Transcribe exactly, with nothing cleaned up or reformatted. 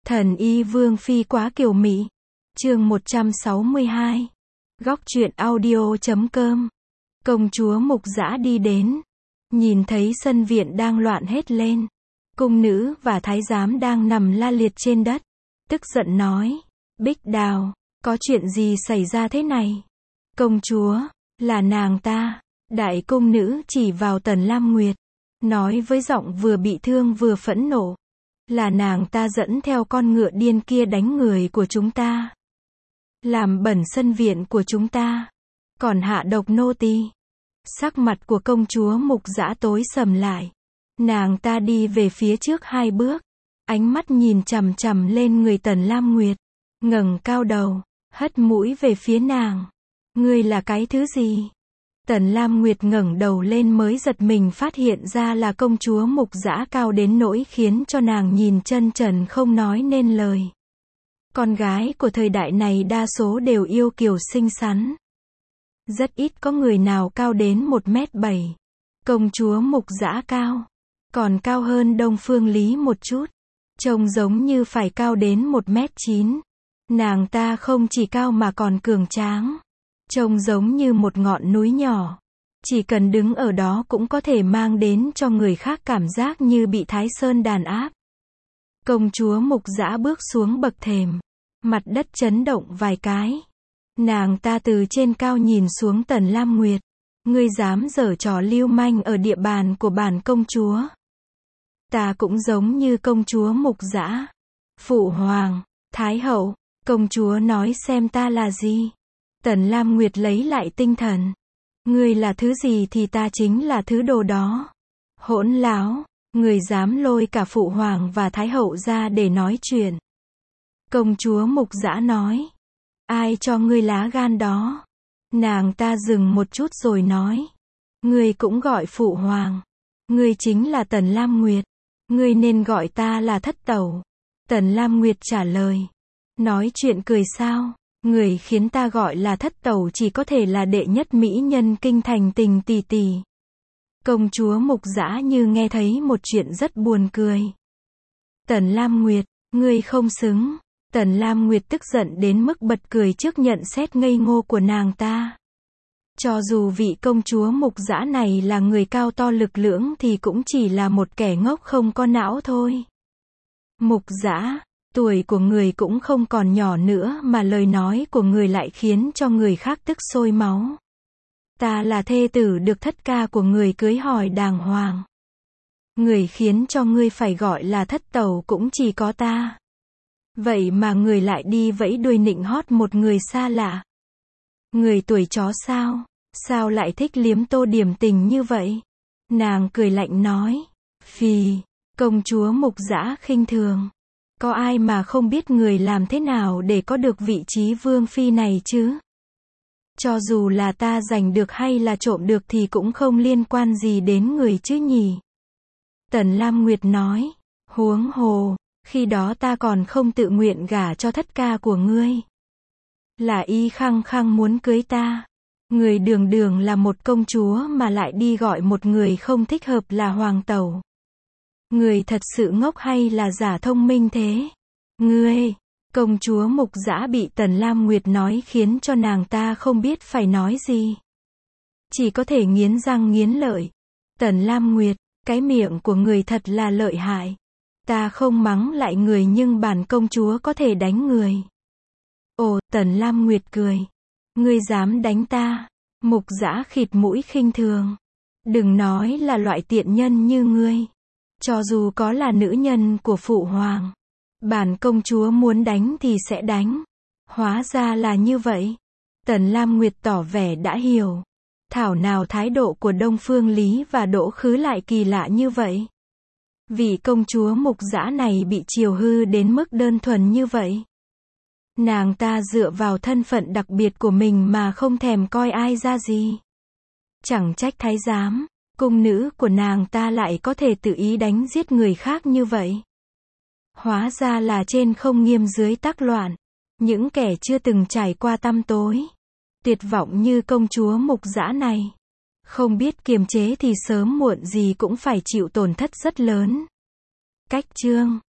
Thần y Vương Phi quá kiều mị. Chương một trăm sáu mươi hai. Góc truyện audio chấm com. Công chúa Mục Dã đi đến, nhìn thấy sân viện đang loạn hết lên. Cung nữ và thái giám đang nằm la liệt trên đất. Tức giận nói, Bích Đào, có chuyện gì xảy ra thế này? Công chúa, là nàng ta. Đại cung nữ chỉ vào Tần Lam Nguyệt, nói với giọng vừa bị thương vừa phẫn nộ. Là nàng ta dẫn theo con ngựa điên kia đánh người của chúng ta, làm bẩn sân viện của chúng ta, còn hạ độc nô tỳ. Sắc mặt của công chúa Mục Dã tối sầm lại. Nàng ta đi về phía trước hai bước, ánh mắt nhìn chằm chằm lên người Tần Lam Nguyệt, ngẩng cao đầu, hất mũi về phía nàng. Ngươi là cái thứ gì? Tần Lam Nguyệt ngẩng đầu lên mới giật mình phát hiện ra là công chúa Mục Dã cao đến nỗi khiến cho nàng nhìn chân trần không nói nên lời. Con gái của thời đại này đa số đều yêu kiều xinh xắn. Rất ít có người nào cao đến một mét bảy. Công chúa Mục Dã cao, còn cao hơn Đông Phương Lý một chút. Trông giống như phải cao đến một mét chín. Nàng ta không chỉ cao mà còn cường tráng. Trông giống như một ngọn núi nhỏ. Chỉ cần đứng ở đó cũng có thể mang đến cho người khác cảm giác như bị Thái Sơn đàn áp. Công chúa Mục Dã bước xuống bậc thềm. Mặt đất chấn động vài cái. Nàng ta từ trên cao nhìn xuống Tần Lam Nguyệt. Ngươi dám giở trò lưu manh ở địa bàn của bản công chúa. Ta cũng giống như công chúa Mục Dã. Phụ hoàng, Thái hậu, công chúa nói xem ta là gì? Tần Lam Nguyệt lấy lại tinh thần. Ngươi là thứ gì thì ta chính là thứ đồ đó. Hỗn láo, người dám lôi cả phụ hoàng và thái hậu ra để nói chuyện. Công chúa Mục Dã nói. Ai cho ngươi lá gan đó? Nàng ta dừng một chút rồi nói. Ngươi cũng gọi phụ hoàng. Ngươi chính là Tần Lam Nguyệt. Ngươi nên gọi ta là thất tẩu. Tần Lam Nguyệt trả lời. Nói chuyện cười sao? Người khiến ta gọi là thất tẩu chỉ có thể là đệ nhất mỹ nhân kinh thành Tình tỷ tỷ. Công chúa Mục Dã như nghe thấy một chuyện rất buồn cười. Tần Lam Nguyệt, ngươi không xứng. Tần Lam Nguyệt tức giận đến mức bật cười trước nhận xét ngây ngô của nàng ta. Cho dù vị công chúa Mục Dã này là người cao to lực lưỡng thì cũng chỉ là một kẻ ngốc không có não thôi. Mục Dã, tuổi của người cũng không còn nhỏ nữa mà lời nói của người lại khiến cho người khác tức sôi máu. Ta là thê tử được thất ca của người cưới hỏi đàng hoàng. Người khiến cho ngươi phải gọi là thất tẩu cũng chỉ có ta. Vậy mà người lại đi vẫy đuôi nịnh hót một người xa lạ. Người tuổi chó sao? Sao lại thích liếm tô điểm tình như vậy? Nàng cười lạnh nói. Phì, công chúa Mục Dã khinh thường. Có ai mà không biết người làm thế nào để có được vị trí vương phi này chứ? Cho dù là ta giành được hay là trộm được thì cũng không liên quan gì đến người chứ nhỉ? Tần Lam Nguyệt nói. Huống hồ, khi đó ta còn không tự nguyện gả cho thất ca của ngươi. Là y khăng khăng muốn cưới ta. Người đường đường là một công chúa mà lại đi gọi một người không thích hợp là hoàng tẩu. Người thật sự ngốc hay là giả thông minh thế? Ngươi, công chúa Mục Dã bị Tần Lam Nguyệt nói khiến cho nàng ta không biết phải nói gì. Chỉ có thể nghiến răng nghiến lợi. Tần Lam Nguyệt, cái miệng của người thật là lợi hại. Ta không mắng lại người nhưng bản công chúa có thể đánh người. Ồ, Tần Lam Nguyệt cười. Ngươi dám đánh ta? Mục Dã khịt mũi khinh thường. Đừng nói là loại tiện nhân như ngươi. Cho dù có là nữ nhân của phụ hoàng, bản công chúa muốn đánh thì sẽ đánh. Hóa ra là như vậy. Tần Lam Nguyệt tỏ vẻ đã hiểu. Thảo nào thái độ của Đông Phương Lý và Đỗ Khứ lại kỳ lạ như vậy. Vị công chúa Mục Dã này bị chiều hư đến mức đơn thuần như vậy. Nàng ta dựa vào thân phận đặc biệt của mình mà không thèm coi ai ra gì. Chẳng trách thái giám, cung nữ của nàng ta lại có thể tự ý đánh giết người khác như vậy. Hóa ra là trên không nghiêm dưới tắc loạn. Những kẻ chưa từng trải qua tăm tối, tuyệt vọng như công chúa Mục Dã này. Không biết kiềm chế thì sớm muộn gì cũng phải chịu tổn thất rất lớn. Cách chương